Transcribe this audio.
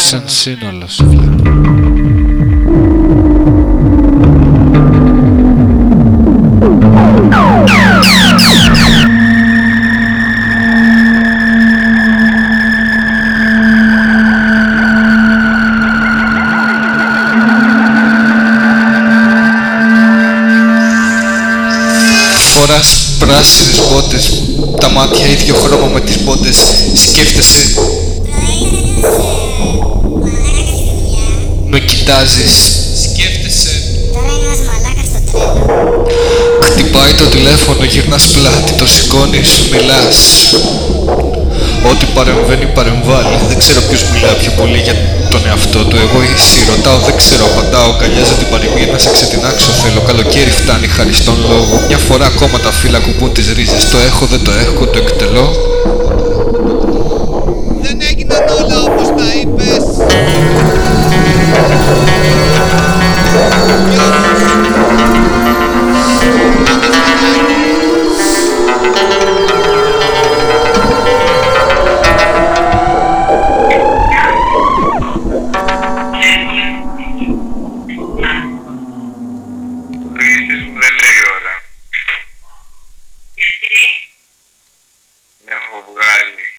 σαν σύνολο σε βλέπω. Φοράς πράσινες μπότες, τα μάτια ίδιο χρώμα με τις μπότες. Σκέφτεσαι, με κοιτάζεις. Σκέφτεσαι, τώρα είναι ένας μαλάκας στο τρένο. χτυπάει το τηλέφωνο, γυρνάς πλάτη, το σηκώνεις, μιλάς. Ό,τι παρεμβαίνει παρεμβάλλει. Δεν ξέρω ποιος μιλά πιο πολύ για τον εαυτό του. Εγώ ή εσύ, ρωτάω, δεν ξέρω, απαντάω. Αγκαλιάζω την πανηγύρι να σε ξετινάξω. Θέλω, καλοκαίρι φτάνει χάρη στον λόγο. Μια φορά ακόμα τα φύλλα κουμπούν τις ρίζες. Το έχω, δεν το έχω, το εκτελώ.